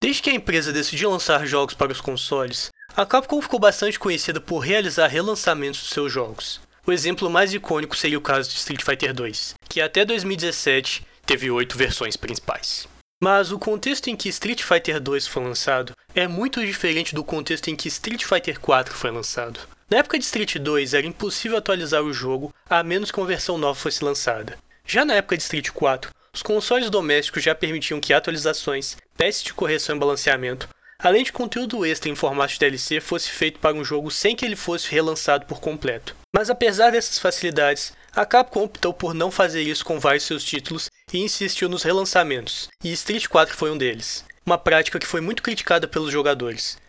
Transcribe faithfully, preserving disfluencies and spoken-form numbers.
Desde que a empresa decidiu lançar jogos para os consoles, a Capcom ficou bastante conhecida por realizar relançamentos dos seus jogos. O exemplo mais icônico seria o caso de Street Fighter dois, que até dois mil e dezessete teve oito versões principais. Mas o contexto em que Street Fighter dois foi lançado é muito diferente do contexto em que Street Fighter quatro foi lançado. Na época de Street dois era impossível atualizar o jogo a menos que uma versão nova fosse lançada. Já na época de Street quatro, os consoles domésticos já permitiam que atualizações, testes de correção e balanceamento, além de conteúdo extra em formato de D L C, fosse feito para um jogo sem que ele fosse relançado por completo. Mas apesar dessas facilidades, a Capcom optou por não fazer isso com vários seus títulos e insistiu nos relançamentos, e Street quatro foi um deles. Uma prática que foi muito criticada pelos jogadores,